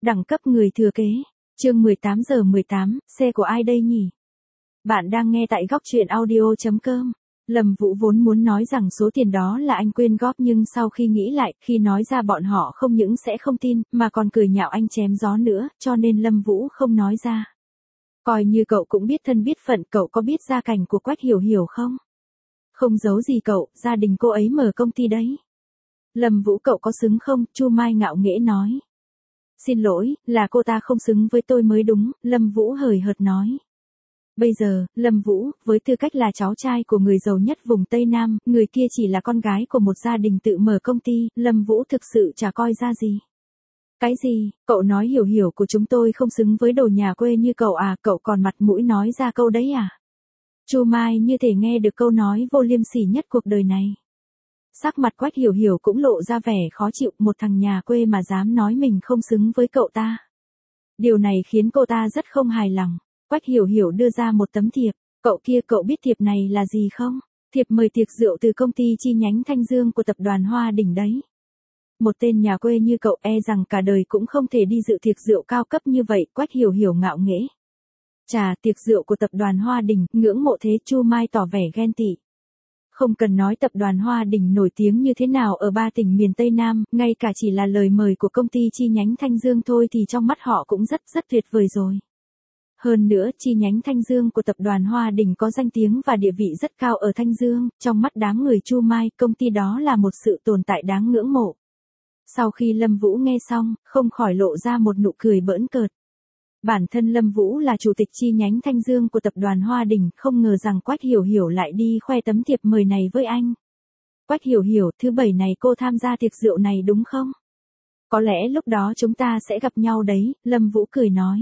Đẳng cấp người thừa kế. Chương 18 giờ 18, xe của ai đây nhỉ? Bạn đang nghe tại góc truyện audio.com. Lâm Vũ vốn muốn nói rằng số tiền đó là anh quyên góp, nhưng sau khi nghĩ lại, khi nói ra bọn họ không những sẽ không tin, mà còn cười nhạo anh chém gió nữa, cho nên Lâm Vũ không nói ra. Coi như cậu cũng biết thân biết phận. Cậu có biết gia cảnh của Quách Hiểu Hiểu không? Không giấu gì cậu, gia đình cô ấy mở công ty đấy. Lâm Vũ, cậu có xứng không? Chu Mai ngạo nghễ nói. Xin lỗi, là cô ta không xứng với tôi mới đúng, Lâm Vũ hời hợt nói. Bây giờ, Lâm Vũ, với tư cách là cháu trai của người giàu nhất vùng Tây Nam, người kia chỉ là con gái của một gia đình tự mở công ty, Lâm Vũ thực sự chả coi ra gì. Cái gì, cậu nói Hiểu Hiểu của chúng tôi không xứng với đồ nhà quê như cậu à? Cậu còn mặt mũi nói ra câu đấy à? Chu Mai như thể nghe được câu nói vô liêm sỉ nhất cuộc đời này. Sắc mặt Quách Hiểu Hiểu cũng lộ ra vẻ khó chịu, một thằng nhà quê mà dám nói mình không xứng với cậu ta. Điều này khiến cô ta rất không hài lòng. Quách Hiểu Hiểu đưa ra một tấm thiệp. Cậu kia, cậu biết thiệp này là gì không? Thiệp mời tiệc rượu từ công ty chi nhánh Thanh Dương của tập đoàn Hoa Đỉnh đấy. Một tên nhà quê như cậu e rằng cả đời cũng không thể đi dự tiệc rượu cao cấp như vậy. Quách Hiểu Hiểu ngạo nghễ. Chà, tiệc rượu của tập đoàn Hoa Đỉnh, ngưỡng mộ thế. Chu Mai tỏ vẻ ghen tị. Không cần nói tập đoàn Hoa Đỉnh nổi tiếng như thế nào ở 3 tỉnh miền Tây Nam, ngay cả chỉ là lời mời của công ty chi nhánh Thanh Dương thôi thì trong mắt họ cũng rất tuyệt vời rồi. Hơn nữa, chi nhánh Thanh Dương của tập đoàn Hoa Đỉnh có danh tiếng và địa vị rất cao ở Thanh Dương, trong mắt đám người Chu Mai, công ty đó là một sự tồn tại đáng ngưỡng mộ. Sau khi Lâm Vũ nghe xong, không khỏi lộ ra một nụ cười bỡn cợt. Bản thân Lâm Vũ là chủ tịch chi nhánh Thanh Dương của tập đoàn Hoa Đỉnh, không ngờ rằng Quách Hiểu Hiểu lại đi khoe tấm thiệp mời này với anh. Quách Hiểu Hiểu, thứ Bảy này cô tham gia tiệc rượu này đúng không? Có lẽ lúc đó chúng ta sẽ gặp nhau đấy, Lâm Vũ cười nói.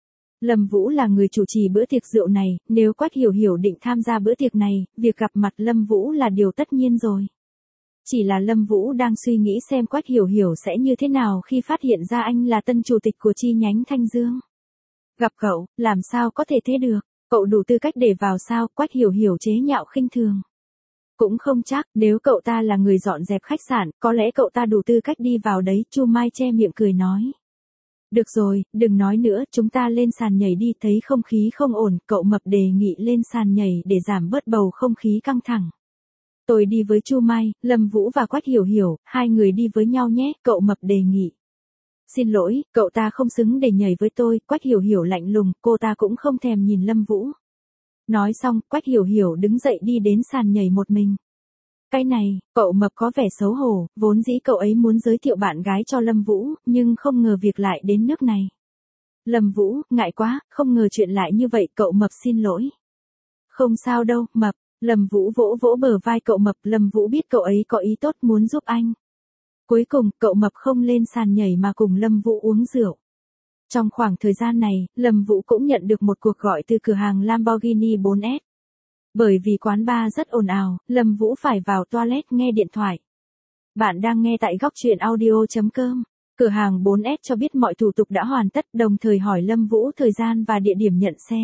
Lâm Vũ là người chủ trì bữa tiệc rượu này, nếu Quách Hiểu Hiểu định tham gia bữa tiệc này, việc gặp mặt Lâm Vũ là điều tất nhiên rồi. Chỉ là Lâm Vũ đang suy nghĩ xem Quách Hiểu Hiểu sẽ như thế nào khi phát hiện ra anh là tân chủ tịch của chi nhánh Thanh Dương. Gặp cậu, làm sao có thể thế được, cậu đủ tư cách để vào sao? Quách Hiểu Hiểu chế nhạo khinh thường. Cũng không chắc, nếu cậu ta là người dọn dẹp khách sạn, có lẽ cậu ta đủ tư cách đi vào đấy, Chu Mai che miệng cười nói. Được rồi, đừng nói nữa, chúng ta lên sàn nhảy đi. Thấy không khí không ổn, cậu Mập đề nghị lên sàn nhảy để giảm bớt bầu không khí căng thẳng. Tôi đi với Chu Mai, Lâm Vũ và Quách Hiểu Hiểu, hai người đi với nhau nhé, cậu Mập đề nghị. Xin lỗi, cậu ta không xứng để nhảy với tôi. Quách Hiểu Hiểu lạnh lùng, cô ta cũng không thèm nhìn Lâm Vũ. Nói xong, Quách Hiểu Hiểu đứng dậy đi đến sàn nhảy một mình. Cái này, cậu Mập có vẻ xấu hổ, vốn dĩ cậu ấy muốn giới thiệu bạn gái cho Lâm Vũ, nhưng không ngờ việc lại đến nước này. Lâm Vũ, ngại quá, không ngờ chuyện lại như vậy, cậu Mập xin lỗi. Không sao đâu, Mập. Lâm Vũ vỗ vỗ bờ vai cậu Mập, Lâm Vũ biết cậu ấy có ý tốt muốn giúp anh. Cuối cùng, cậu Mập không lên sàn nhảy mà cùng Lâm Vũ uống rượu. Trong khoảng thời gian này, Lâm Vũ cũng nhận được một cuộc gọi từ cửa hàng Lamborghini 4S. Bởi vì quán bar rất ồn ào, Lâm Vũ phải vào toilet nghe điện thoại. Bạn đang nghe tại góc truyện audio.com. Cửa hàng 4S cho biết mọi thủ tục đã hoàn tất, đồng thời hỏi Lâm Vũ thời gian và địa điểm nhận xe.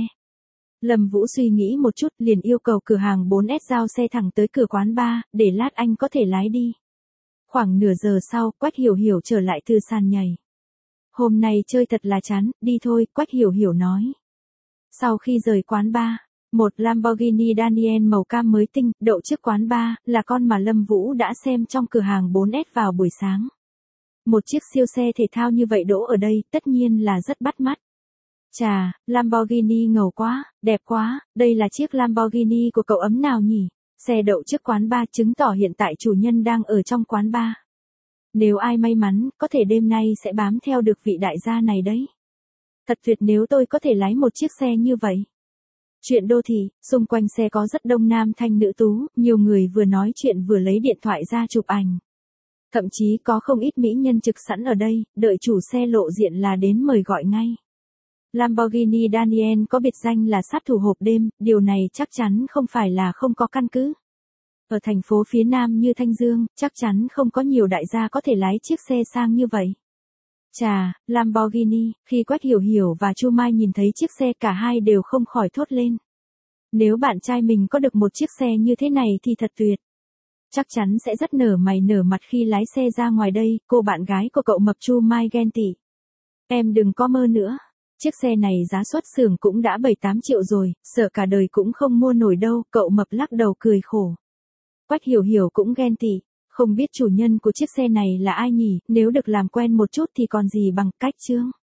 Lâm Vũ suy nghĩ một chút, liền yêu cầu cửa hàng 4S giao xe thẳng tới cửa quán bar, để lát anh có thể lái đi. Khoảng nửa giờ sau, Quách Hiểu Hiểu trở lại từ sàn nhảy. Hôm nay chơi thật là chán, đi thôi, Quách Hiểu Hiểu nói. Sau khi rời quán bar, một Lamborghini Daniel màu cam mới tinh, đậu trước quán bar, là con mà Lâm Vũ đã xem trong cửa hàng 4S vào buổi sáng. Một chiếc siêu xe thể thao như vậy đỗ ở đây, tất nhiên là rất bắt mắt. Chà, Lamborghini ngầu quá, đẹp quá, đây là chiếc Lamborghini của cậu ấm nào nhỉ? Xe đậu trước quán bar chứng tỏ hiện tại chủ nhân đang ở trong quán bar. Nếu ai may mắn, có thể đêm nay sẽ bám theo được vị đại gia này đấy. Thật tuyệt nếu tôi có thể lái một chiếc xe như vậy. Chuyện đô thị, xung quanh xe có rất đông nam thanh nữ tú, nhiều người vừa nói chuyện vừa lấy điện thoại ra chụp ảnh. Thậm chí có không ít mỹ nhân trực sẵn ở đây, đợi chủ xe lộ diện là đến mời gọi ngay. Lamborghini Daniel có biệt danh là sát thủ hộp đêm, điều này chắc chắn không phải là không có căn cứ. Ở thành phố phía Nam như Thanh Dương, chắc chắn không có nhiều đại gia có thể lái chiếc xe sang như vậy. Chà, Lamborghini, khi Quách Hiểu Hiểu và Chu Mai nhìn thấy chiếc xe cả hai đều không khỏi thốt lên. Nếu bạn trai mình có được một chiếc xe như thế này thì thật tuyệt. Chắc chắn sẽ rất nở mày nở mặt khi lái xe ra ngoài đây, cô bạn gái của cậu Mập Chu Mai ghen tị. Em đừng có mơ nữa. Chiếc xe này giá xuất xưởng cũng đã 7-8 triệu rồi, sợ cả đời cũng không mua nổi đâu, cậu Mập lắc đầu cười khổ. Quách Hiểu Hiểu cũng ghen tị, không biết chủ nhân của chiếc xe này là ai nhỉ, nếu được làm quen một chút thì còn gì bằng. Cách chương